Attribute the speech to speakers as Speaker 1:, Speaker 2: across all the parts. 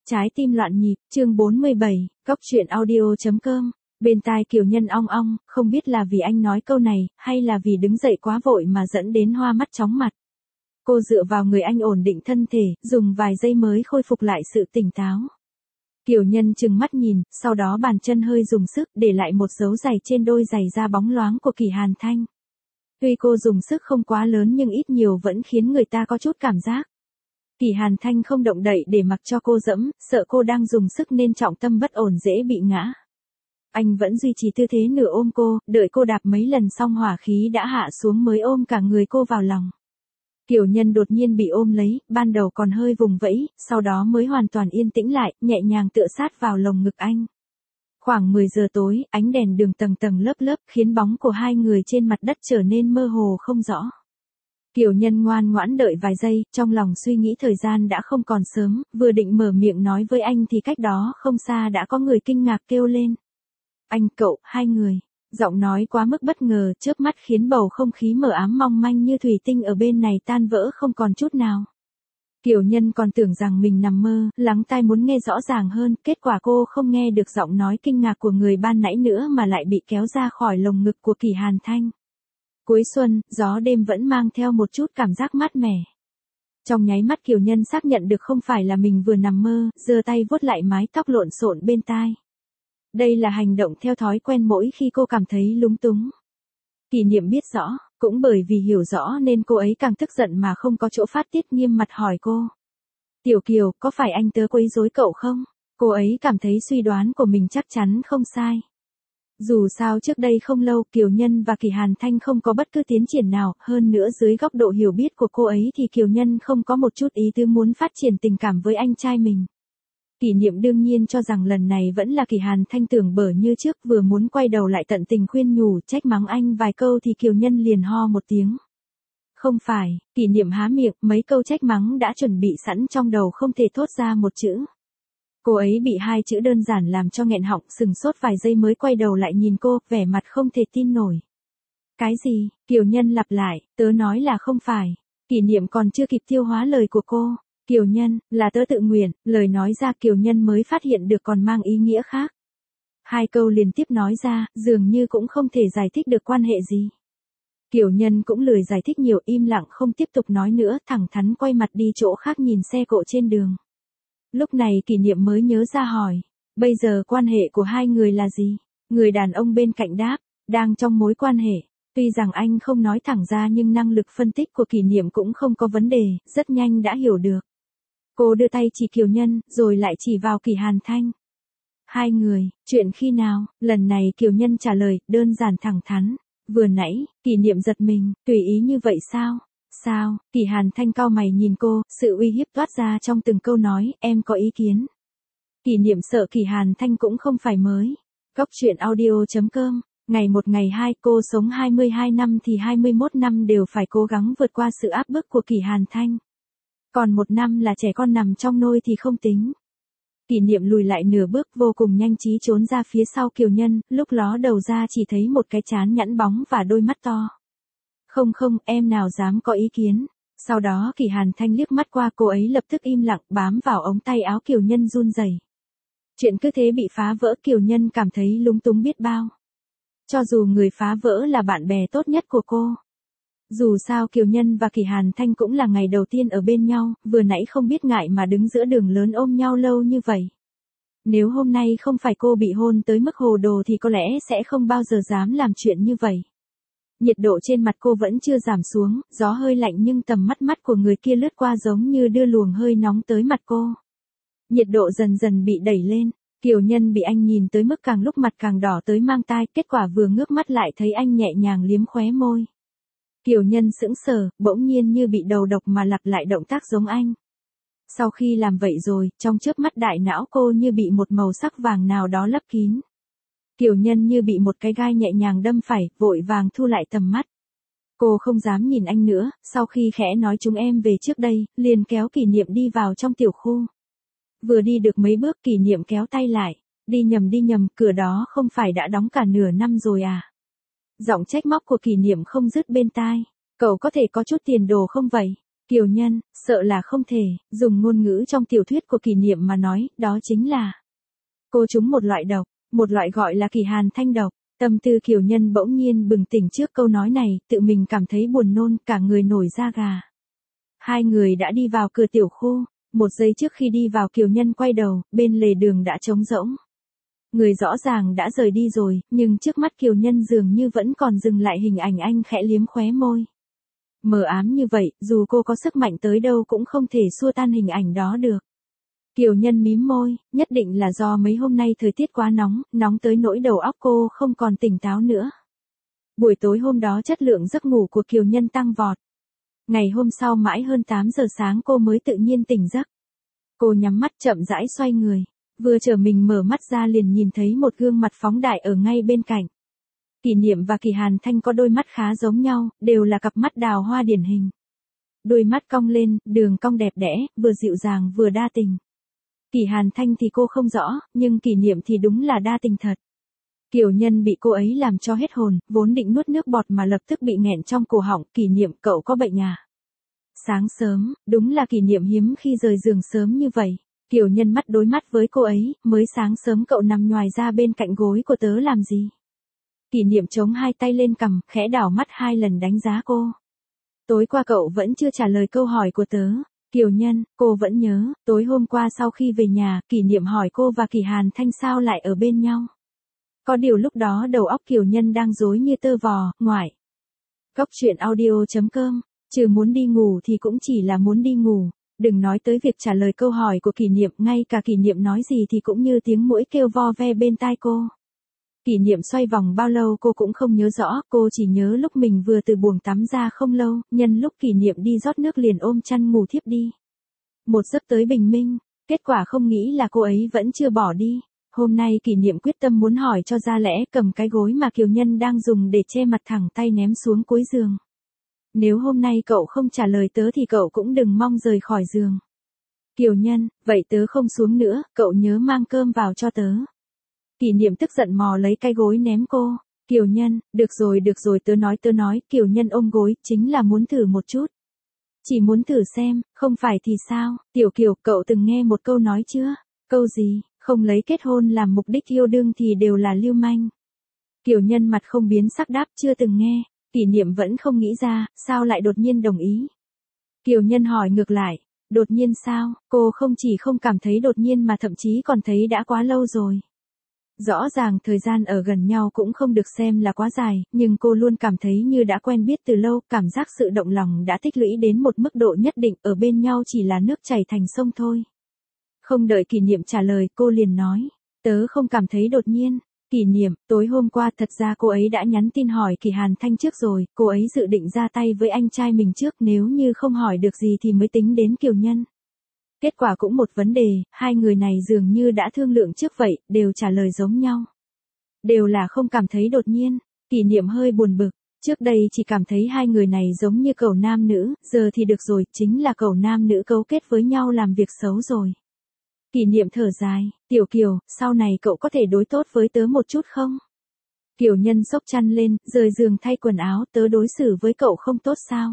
Speaker 1: Trái tim loạn nhịp, chương 47, Cóc truyện audio.com. Bên tai Kiều Nhân ong ong, không biết là vì anh nói câu này, hay là vì đứng dậy quá vội mà dẫn đến hoa mắt chóng mặt. Cô dựa vào người anh ổn định thân thể, dùng vài giây mới khôi phục lại sự tỉnh táo. Kiều Nhân trừng mắt nhìn, sau đó bàn chân hơi dùng sức để lại một dấu giày trên đôi giày da bóng loáng của Kỳ Hàn Thanh. Tuy cô dùng sức không quá lớn nhưng ít nhiều vẫn khiến người ta có chút cảm giác. Kỳ Hàn Thanh không động đậy để mặc cho cô dẫm, sợ cô đang dùng sức nên trọng tâm bất ổn dễ bị ngã. Anh vẫn duy trì tư thế nửa ôm cô, đợi cô đạp mấy lần xong hỏa khí đã hạ xuống mới ôm cả người cô vào lòng. Kiều Nhân đột nhiên bị ôm lấy, ban đầu còn hơi vùng vẫy, sau đó mới hoàn toàn yên tĩnh lại, nhẹ nhàng tựa sát vào lồng ngực anh. Khoảng 10 giờ tối, ánh đèn đường tầng tầng lớp lớp khiến bóng của hai người trên mặt đất trở nên mơ hồ không rõ. Kiều Nhân ngoan ngoãn đợi vài giây, trong lòng suy nghĩ thời gian đã không còn sớm, vừa định mở miệng nói với anh thì cách đó không xa đã có người kinh ngạc kêu lên. Anh, cậu, hai người. Giọng nói quá mức bất ngờ, chớp mắt khiến bầu không khí mờ ám mong manh như thủy tinh ở bên này tan vỡ không còn chút nào. Kiều Nhân còn tưởng rằng mình nằm mơ, lắng tai muốn nghe rõ ràng hơn, kết quả cô không nghe được giọng nói kinh ngạc của người ban nãy nữa mà lại bị kéo ra khỏi lồng ngực của Kỳ Hàn Thanh. Cuối xuân, gió đêm vẫn mang theo một chút cảm giác mát mẻ. Trong nháy mắt Kiều Nhân xác nhận được không phải là mình vừa nằm mơ, giơ tay vuốt lại mái tóc lộn xộn bên tai. Đây là hành động theo thói quen mỗi khi cô cảm thấy lúng túng. Kỷ Niệm biết rõ, cũng bởi vì hiểu rõ nên cô ấy càng tức giận mà không có chỗ phát tiết, nghiêm mặt hỏi cô. Tiểu Kiều, có phải anh tớ quấy rối cậu không? Cô ấy cảm thấy suy đoán của mình chắc chắn không sai. Dù sao trước đây không lâu Kiều Nhân và Kỳ Hàn Thanh không có bất cứ tiến triển nào, hơn nữa dưới góc độ hiểu biết của cô ấy thì Kiều Nhân không có một chút ý tứ muốn phát triển tình cảm với anh trai mình. Kỷ Niệm đương nhiên cho rằng lần này vẫn là Kỳ Hàn Thanh tưởng bở như trước, vừa muốn quay đầu lại tận tình khuyên nhủ trách mắng anh vài câu thì Kiều Nhân liền ho một tiếng. Không phải, Kỷ Niệm há miệng, mấy câu trách mắng đã chuẩn bị sẵn trong đầu không thể thốt ra một chữ. Cô ấy bị hai chữ đơn giản làm cho nghẹn họng, sừng sốt vài giây mới quay đầu lại nhìn cô, vẻ mặt không thể tin nổi. Cái gì? Kiều Nhân lặp lại, tớ nói là không phải. Kỷ Niệm còn chưa kịp tiêu hóa lời của cô. Kiều Nhân, là tớ tự nguyện, lời nói ra Kiều Nhân mới phát hiện được còn mang ý nghĩa khác. Hai câu liên tiếp nói ra, dường như cũng không thể giải thích được quan hệ gì. Kiều Nhân cũng lười giải thích nhiều, im lặng không tiếp tục nói nữa, thẳng thắn quay mặt đi chỗ khác nhìn xe cộ trên đường. Lúc này Kỷ Niệm mới nhớ ra hỏi, bây giờ quan hệ của hai người là gì? Người đàn ông bên cạnh đáp, đang trong mối quan hệ. Tuy rằng anh không nói thẳng ra nhưng năng lực phân tích của Kỷ Niệm cũng không có vấn đề, rất nhanh đã hiểu được. Cô đưa tay chỉ Kiều Nhân, rồi lại chỉ vào Kỳ Hàn Thanh. Hai người, chuyện khi nào? Lần này Kiều Nhân trả lời, đơn giản thẳng thắn. Vừa nãy, Kỷ Niệm giật mình, tùy ý như vậy sao? Sao? Kỳ Hàn Thanh cau mày nhìn cô, sự uy hiếp toát ra trong từng câu nói, em có ý kiến. Kỷ Niệm sợ Kỳ Hàn Thanh cũng không phải mới. Cóc truyện audio.com. Ngày một ngày hai, cô sống 22 năm thì 21 năm đều phải cố gắng vượt qua sự áp bức của Kỳ Hàn Thanh. Còn một năm là trẻ con nằm trong nôi thì không tính. Kỷ Niệm lùi lại nửa bước, vô cùng nhanh trí trốn ra phía sau Kiều Nhân, lúc ló đầu ra chỉ thấy một cái trán nhẵn bóng và đôi mắt to. Không không, em nào dám có ý kiến. Sau đó Kỳ Hàn Thanh liếc mắt qua cô ấy lập tức im lặng, bám vào ống tay áo Kiều Nhân run rẩy. Chuyện cứ thế bị phá vỡ, Kiều Nhân cảm thấy lúng túng biết bao. Cho dù người phá vỡ là bạn bè tốt nhất của cô. Dù sao Kiều Nhân và Kỳ Hàn Thanh cũng là ngày đầu tiên ở bên nhau, vừa nãy không biết ngại mà đứng giữa đường lớn ôm nhau lâu như vậy. Nếu hôm nay không phải cô bị hôn tới mức hồ đồ thì có lẽ sẽ không bao giờ dám làm chuyện như vậy. Nhiệt độ trên mặt cô vẫn chưa giảm xuống, gió hơi lạnh nhưng tầm mắt của người kia lướt qua giống như đưa luồng hơi nóng tới mặt cô. Nhiệt độ dần dần bị đẩy lên, Kiều Nhân bị anh nhìn tới mức càng lúc mặt càng đỏ tới mang tai, kết quả vừa ngước mắt lại thấy anh nhẹ nhàng liếm khóe môi. Kiều Nhân sững sờ, bỗng nhiên như bị đầu độc mà lặp lại động tác giống anh. Sau khi làm vậy rồi, trong chớp mắt đại não cô như bị một màu sắc vàng nào đó lấp kín. Kiều Nhân như bị một cái gai nhẹ nhàng đâm phải, vội vàng thu lại tầm mắt. Cô không dám nhìn anh nữa, sau khi khẽ nói chúng em về trước đây, liền kéo Kỷ Niệm đi vào trong tiểu khu. Vừa đi được mấy bước Kỷ Niệm kéo tay lại, đi nhầm, cửa đó không phải đã đóng cả nửa năm rồi à? Giọng trách móc của Kỷ Niệm không dứt bên tai, cậu có thể có chút tiền đồ không vậy? Kiều Nhân, sợ là không thể, dùng ngôn ngữ trong tiểu thuyết của Kỷ Niệm mà nói, đó chính là cô trúng một loại độc, một loại gọi là Kỳ Hàn Thanh độc. Tâm tư Kiều Nhân bỗng nhiên bừng tỉnh trước câu nói này, tự mình cảm thấy buồn nôn, cả người nổi da gà. Hai người đã đi vào cửa tiểu khu, một giây trước khi đi vào Kiều Nhân quay đầu, bên lề đường đã trống rỗng. Người rõ ràng đã rời đi rồi, nhưng trước mắt Kiều Nhân dường như vẫn còn dừng lại hình ảnh anh khẽ liếm khóe môi. Mờ ám như vậy, dù cô có sức mạnh tới đâu cũng không thể xua tan hình ảnh đó được. Kiều Nhân mím môi, nhất định là do mấy hôm nay thời tiết quá nóng, nóng tới nỗi đầu óc cô không còn tỉnh táo nữa. Buổi tối hôm đó chất lượng giấc ngủ của Kiều Nhân tăng vọt. Ngày hôm sau mãi hơn 8 giờ sáng cô mới tự nhiên tỉnh giấc. Cô nhắm mắt chậm rãi xoay người, vừa chờ mình mở mắt ra liền nhìn thấy một gương mặt phóng đại ở ngay bên cạnh. Kỷ Niệm và Kỳ Hàn Thanh có đôi mắt khá giống nhau, đều là cặp mắt đào hoa điển hình. Đôi mắt cong lên, đường cong đẹp đẽ, vừa dịu dàng vừa đa tình. Kỳ Hàn Thanh thì cô không rõ, nhưng Kỷ Niệm thì đúng là đa tình thật. Kiều Nhân bị cô ấy làm cho hết hồn, vốn định nuốt nước bọt mà lập tức bị nghẹn trong cổ họng. Kỷ Niệm, cậu có bệnh à? Sáng sớm, đúng là Kỷ Niệm hiếm khi rời giường sớm như vậy. Kiều Nhân mắt đối mắt với cô ấy, mới sáng sớm cậu nằm nhoài ra bên cạnh gối của tớ làm gì? Kỷ Niệm chống hai tay lên cằm, khẽ đảo mắt 2 lần đánh giá cô. Tối qua cậu vẫn chưa trả lời câu hỏi của tớ. Kiều Nhân, cô vẫn nhớ, tối hôm qua sau khi về nhà, Kỷ Niệm hỏi cô và Kỳ Hàn Thanh sao lại ở bên nhau. Có điều lúc đó đầu óc Kiều Nhân đang rối như tơ vò, ngoại. Góc truyện audio.com, trừ muốn đi ngủ thì cũng chỉ là muốn đi ngủ. Đừng nói tới việc trả lời câu hỏi của Kỷ Niệm, ngay cả Kỷ Niệm nói gì thì cũng như tiếng muỗi kêu vo ve bên tai cô. Kỷ Niệm xoay vòng bao lâu cô cũng không nhớ rõ, cô chỉ nhớ lúc mình vừa từ buồng tắm ra không lâu, nhân lúc Kỷ Niệm đi rót nước liền ôm chăn ngủ thiếp đi. Một giấc tới bình minh, kết quả không nghĩ là cô ấy vẫn chưa bỏ đi. Hôm nay Kỷ Niệm quyết tâm muốn hỏi cho ra lẽ, cầm cái gối mà Kiều Nhân đang dùng để che mặt thẳng tay ném xuống cuối giường. Nếu hôm nay cậu không trả lời tớ thì cậu cũng đừng mong rời khỏi giường. Kiều Nhân, vậy tớ không xuống nữa, cậu nhớ mang cơm vào cho tớ. Kỷ Niệm tức giận mò lấy cái gối ném cô. Kiều Nhân, được rồi tớ nói, Kiều Nhân ôm gối, chính là muốn thử một chút. Chỉ muốn thử xem, không phải thì sao? Tiểu Kiều, cậu từng nghe một câu nói chưa? Câu gì? Không lấy kết hôn làm mục đích yêu đương thì đều là lưu manh. Kiều Nhân mặt không biến sắc đáp chưa từng nghe. Kỷ Niệm vẫn không nghĩ ra, sao lại đột nhiên đồng ý. Kiều Nhân hỏi ngược lại, đột nhiên sao? Cô không chỉ không cảm thấy đột nhiên mà thậm chí còn thấy đã quá lâu rồi. Rõ ràng thời gian ở gần nhau cũng không được xem là quá dài, nhưng cô luôn cảm thấy như đã quen biết từ lâu, cảm giác sự động lòng đã tích lũy đến một mức độ nhất định, ở bên nhau chỉ là nước chảy thành sông thôi. Không đợi Kỷ Niệm trả lời, cô liền nói, tớ không cảm thấy đột nhiên. Kỷ Niệm, tối hôm qua thật ra cô ấy đã nhắn tin hỏi Kỳ Hàn Thanh trước rồi, cô ấy dự định ra tay với anh trai mình trước, nếu như không hỏi được gì thì mới tính đến Kiều Nhân. Kết quả cũng một vấn đề, hai người này dường như đã thương lượng trước vậy, đều trả lời giống nhau. Đều là không cảm thấy đột nhiên. Kỷ Niệm hơi buồn bực, trước đây chỉ cảm thấy hai người này giống như cẩu nam nữ, giờ thì được rồi, chính là cẩu nam nữ cấu kết với nhau làm việc xấu rồi. Kỷ Niệm thở dài, Tiểu Kiều, sau này cậu có thể đối tốt với tớ một chút không? Kiều Nhân xốc chăn lên, rời giường thay quần áo, tớ đối xử với cậu không tốt sao?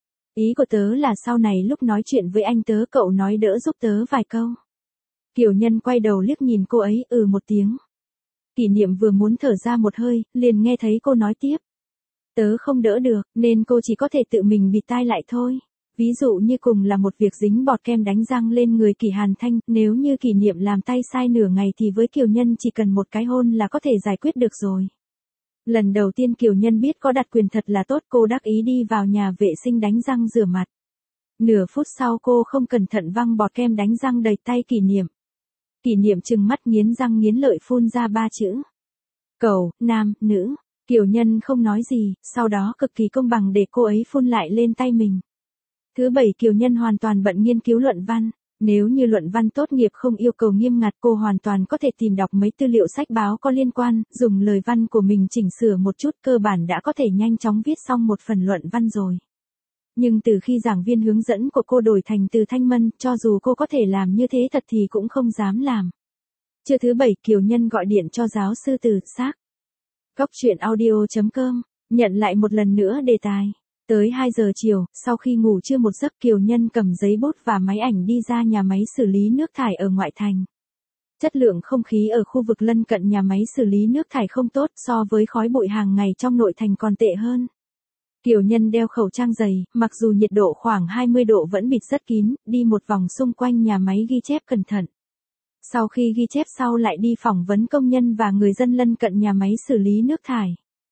Speaker 1: Ý của tớ là sau này lúc nói chuyện với anh tớ cậu nói đỡ giúp tớ vài câu. Kiều Nhân quay đầu liếc nhìn cô ấy, một tiếng. Kỷ Niệm vừa muốn thở ra một hơi, liền nghe thấy cô nói tiếp. Tớ không đỡ được, nên cô chỉ có thể tự mình bịt tai lại thôi. Ví dụ như cùng là một việc dính bọt kem đánh răng lên người Kỳ Hàn Thanh, nếu như Kỷ Niệm làm tay sai nửa ngày thì với Kiều Nhân chỉ cần một cái hôn là có thể giải quyết được rồi. Lần đầu tiên Kiều Nhân biết có đặc quyền thật là tốt, cô đắc ý đi vào nhà vệ sinh đánh răng rửa mặt. Nửa phút sau cô không cẩn thận văng bọt kem đánh răng đầy tay Kỷ Niệm. Kỷ Niệm trừng mắt nghiến răng nghiến lợi phun ra 3 chữ. Cẩu, nam, nữ. Kiều Nhân không nói gì, sau đó cực kỳ công bằng để cô ấy phun lại lên tay mình. Thứ 7 Kiều Nhân hoàn toàn bận nghiên cứu luận văn. Nếu như luận văn tốt nghiệp không yêu cầu nghiêm ngặt, cô hoàn toàn có thể tìm đọc mấy tư liệu sách báo có liên quan, dùng lời văn của mình chỉnh sửa một chút, cơ bản đã có thể nhanh chóng viết xong một phần luận văn rồi. Nhưng từ khi giảng viên hướng dẫn của cô đổi thành Từ Thanh Mân, cho dù cô có thể làm như thế thật thì cũng không dám làm. Trưa thứ 7 Kiều Nhân gọi điện cho giáo sư Từ Xác. Góc truyện audio.com, nhận lại một lần nữa đề tài. Tới 2 giờ chiều, sau khi ngủ trưa một giấc Kiều Nhân cầm giấy bút và máy ảnh đi ra nhà máy xử lý nước thải ở ngoại thành. Chất lượng không khí ở khu vực lân cận nhà máy xử lý nước thải không tốt, so với khói bụi hàng ngày trong nội thành còn tệ hơn. Kiều Nhân đeo khẩu trang dày, mặc dù nhiệt độ khoảng 20 độ vẫn bịt rất kín, đi một vòng xung quanh nhà máy ghi chép cẩn thận. Sau khi ghi chép sau lại đi phỏng vấn công nhân và người dân lân cận nhà máy xử lý nước thải.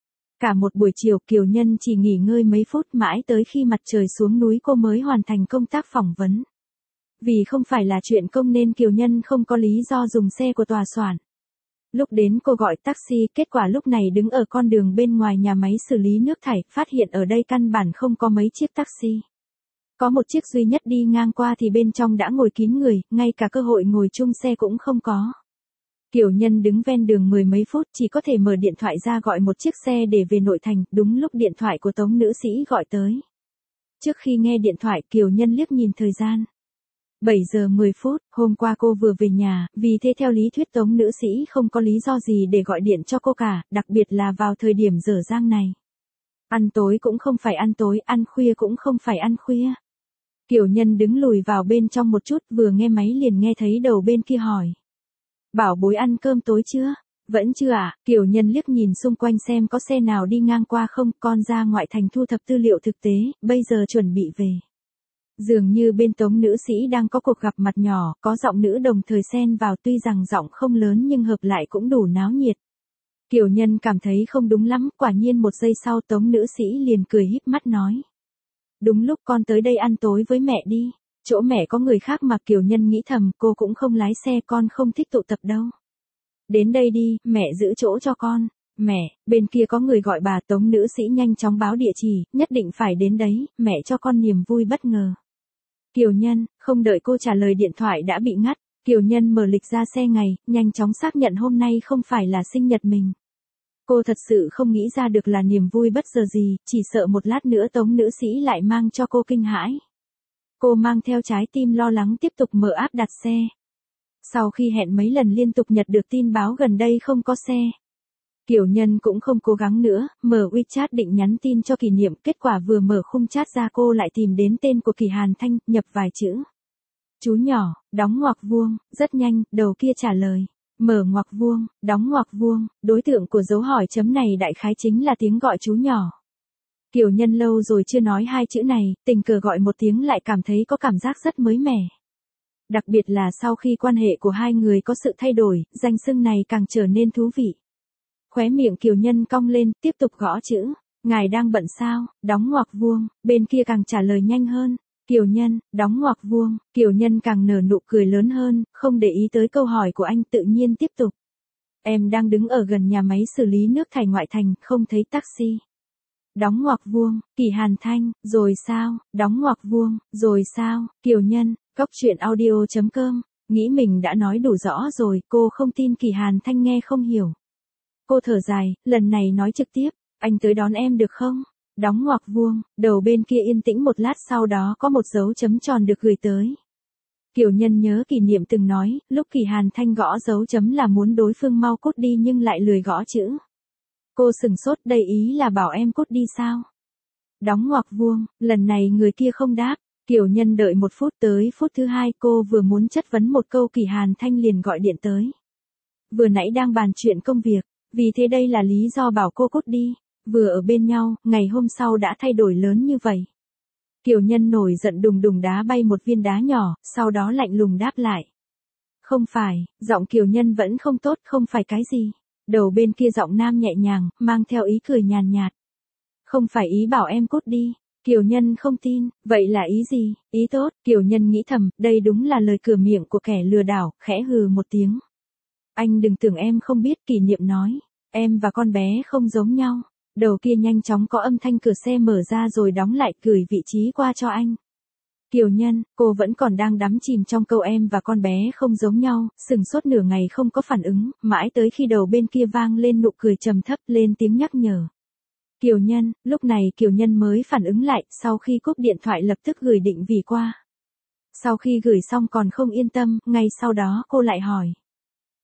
Speaker 1: Cả một buổi chiều Kiều Nhân chỉ nghỉ ngơi mấy phút, mãi tới khi mặt trời xuống núi cô mới hoàn thành công tác phỏng vấn. Vì không phải là chuyện công nên Kiều Nhân không có lý do dùng xe của tòa soạn. Lúc đến cô gọi taxi, kết quả lúc này đứng ở con đường bên ngoài nhà máy xử lý nước thải, phát hiện ở đây căn bản không có mấy chiếc taxi. Có một chiếc duy nhất đi ngang qua thì bên trong đã ngồi kín người, ngay cả cơ hội ngồi chung xe cũng không có. Kiều Nhân đứng ven đường mười mấy phút chỉ có thể mở điện thoại ra gọi một chiếc xe để về nội thành, đúng lúc điện thoại của Tống nữ sĩ gọi tới. Trước khi nghe điện thoại Kiều Nhân liếc nhìn thời gian. 7 giờ 10 phút, hôm qua cô vừa về nhà, vì thế theo lý thuyết Tống nữ sĩ không có lý do gì để gọi điện cho cô cả, đặc biệt là vào thời điểm dở dang này. Ăn tối cũng không phải ăn tối, ăn khuya cũng không phải ăn khuya. Kiều Nhân đứng lùi vào bên trong một chút, vừa nghe máy liền nghe thấy đầu bên kia hỏi. Bảo bối ăn cơm tối chưa? Vẫn chưa ạ. Kiều Nhân liếc nhìn xung quanh xem có xe nào đi ngang qua không, con ra ngoại thành thu thập tư liệu thực tế, bây giờ chuẩn bị về. Dường như bên Tống nữ sĩ đang có cuộc gặp mặt nhỏ, có giọng nữ đồng thời xen vào, tuy rằng giọng không lớn nhưng hợp lại cũng đủ náo nhiệt. Kiều Nhân cảm thấy không đúng lắm, quả nhiên một giây sau Tống nữ sĩ liền cười híp mắt nói. Đúng lúc con tới đây ăn tối với mẹ đi. Chỗ mẹ có người khác mà. Kiều Nhân nghĩ thầm, cô cũng không lái xe, con không thích tụ tập đâu. Đến đây đi, mẹ giữ chỗ cho con. Mẹ, bên kia có người gọi bà. Tống nữ sĩ nhanh chóng báo địa chỉ, nhất định phải đến đấy, mẹ cho con niềm vui bất ngờ. Kiều Nhân, không đợi cô trả lời điện thoại đã bị ngắt. Kiều Nhân mở lịch ra xe ngày, nhanh chóng xác nhận hôm nay không phải là sinh nhật mình. Cô thật sự không nghĩ ra được là niềm vui bất ngờ gì, chỉ sợ một lát nữa Tống nữ sĩ lại mang cho cô kinh hãi. Cô mang theo trái tim lo lắng tiếp tục mở app đặt xe. Sau khi hẹn mấy lần liên tục nhận được tin báo gần đây không có xe, Kiều Nhân cũng không cố gắng nữa, mở WeChat định nhắn tin cho Kỷ Niệm, kết quả vừa mở khung chat ra cô lại tìm đến tên của Kỳ Hàn Thanh, nhập vài chữ. Chú nhỏ, đóng ngoặc vuông, rất nhanh, đầu kia trả lời. Mở ngoặc vuông, đóng ngoặc vuông, đối tượng của dấu hỏi chấm này đại khái chính là tiếng gọi chú nhỏ. Kiều Nhân lâu rồi chưa nói hai chữ này, tình cờ gọi một tiếng lại cảm thấy có cảm giác rất mới mẻ. Đặc biệt là sau khi quan hệ của hai người có sự thay đổi, danh xưng này càng trở nên thú vị. Khóe miệng Kiều Nhân cong lên, tiếp tục gõ chữ. Ngài đang bận sao? Đóng ngoặc vuông, bên kia càng trả lời nhanh hơn. Kiều Nhân, đóng ngoặc vuông, Kiều Nhân càng nở nụ cười lớn hơn, không để ý tới câu hỏi của anh, tự nhiên tiếp tục. Em đang đứng ở gần nhà máy xử lý nước thải ngoại thành, không thấy taxi. Đóng ngoặc vuông, Kỳ Hàn Thanh, rồi sao? Đóng ngoặc vuông, rồi sao? Kiều Nhân, coctruyện.audio.com, nghĩ mình đã nói đủ rõ rồi, cô không tin Kỳ Hàn Thanh nghe không hiểu. Cô thở dài, lần này nói trực tiếp, anh tới đón em được không? Đóng ngoặc vuông, đầu bên kia yên tĩnh một lát, sau đó có một dấu chấm tròn được gửi tới. Kiều Nhân nhớ Kỷ Niệm từng nói, lúc Kỳ Hàn Thanh gõ dấu chấm là muốn đối phương mau cút đi nhưng lại lười gõ chữ. Cô sừng sốt, đây ý là bảo em cút đi sao? Đóng ngoặc vuông, lần này người kia không đáp. Kiều Nhân đợi một phút, tới phút thứ hai cô vừa muốn chất vấn một câu Kỳ Hàn Thanh liền gọi điện tới. Vừa nãy đang bàn chuyện công việc, vì thế đây là lý do bảo cô cút đi. Vừa ở bên nhau, ngày hôm sau đã thay đổi lớn như vậy. Kiều Nhân nổi giận đùng đùng đá bay một viên đá nhỏ, sau đó lạnh lùng đáp lại. Không phải, giọng Kiều Nhân vẫn không tốt, không phải cái gì. Đầu bên kia giọng nam nhẹ nhàng, mang theo ý cười nhàn nhạt. Không phải ý bảo em cút đi. Kiều Nhân không tin, vậy là ý gì? Ý tốt, Kiều Nhân nghĩ thầm, đây đúng là lời cửa miệng của kẻ lừa đảo, khẽ hừ một tiếng. Anh đừng tưởng em không biết, Kỷ Niệm nói. Em và con bé không giống nhau. Đầu kia nhanh chóng có âm thanh cửa xe mở ra rồi đóng lại, gửi vị trí qua cho anh. Kiều Nhân, cô vẫn còn đang đắm chìm trong câu em và con bé không giống nhau, sừng sốt nửa ngày không có phản ứng, mãi tới khi đầu bên kia vang lên nụ cười trầm thấp, lên tiếng nhắc nhở. Kiều Nhân, lúc này Kiều Nhân mới phản ứng lại, sau khi cúp điện thoại lập tức gửi định vị qua. Sau khi gửi xong còn không yên tâm, ngay sau đó cô lại hỏi.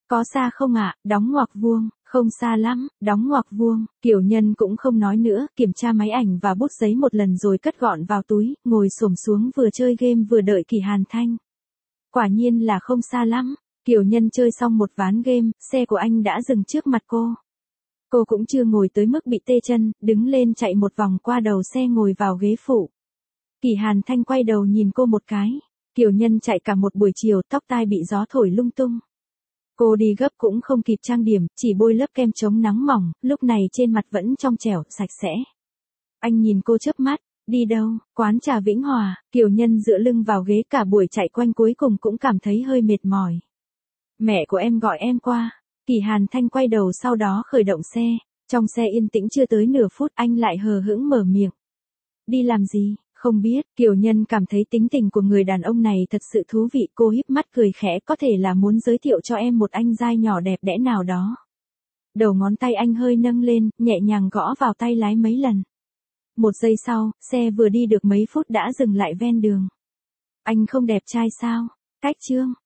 Speaker 1: Có xa không ạ, đóng ngoặc vuông, không xa lắm, đóng ngoặc vuông, Kiều Nhân cũng không nói nữa, kiểm tra máy ảnh và bút giấy một lần rồi cất gọn vào túi, ngồi xổm xuống vừa chơi game vừa đợi Kỷ Hàn Thanh. Quả nhiên là không xa lắm, Kiều Nhân chơi xong một ván game, xe của anh đã dừng trước mặt cô. Cô cũng chưa ngồi tới mức bị tê chân, đứng lên chạy một vòng qua đầu xe ngồi vào ghế phụ. Kỷ Hàn Thanh quay đầu nhìn cô một cái. Kiều Nhân chạy cả một buổi chiều, tóc tai bị gió thổi lung tung. Cô đi gấp cũng không kịp trang điểm, chỉ bôi lớp kem chống nắng mỏng, lúc này trên mặt vẫn trong trẻo, sạch sẽ. Anh nhìn cô chớp mắt, đi đâu, quán trà Vĩnh Hòa, Kiều Nhân dựa lưng vào ghế cả buổi chạy quanh cuối cùng cũng cảm thấy hơi mệt mỏi. Mẹ của em gọi em qua. Kỷ Hàn Thanh quay đầu sau đó khởi động xe. Trong xe yên tĩnh chưa tới nửa phút anh lại hờ hững mở miệng. Đi làm gì, không biết. Kiều Nhân cảm thấy tính tình của người đàn ông này thật sự thú vị. Cô híp mắt cười khẽ, có thể là muốn giới thiệu cho em một anh giai nhỏ đẹp đẽ nào đó. Đầu ngón tay anh hơi nâng lên, nhẹ nhàng gõ vào tay lái mấy lần. Một giây sau, xe vừa đi được mấy phút đã dừng lại ven đường. Anh không đẹp trai sao? Cách Trương.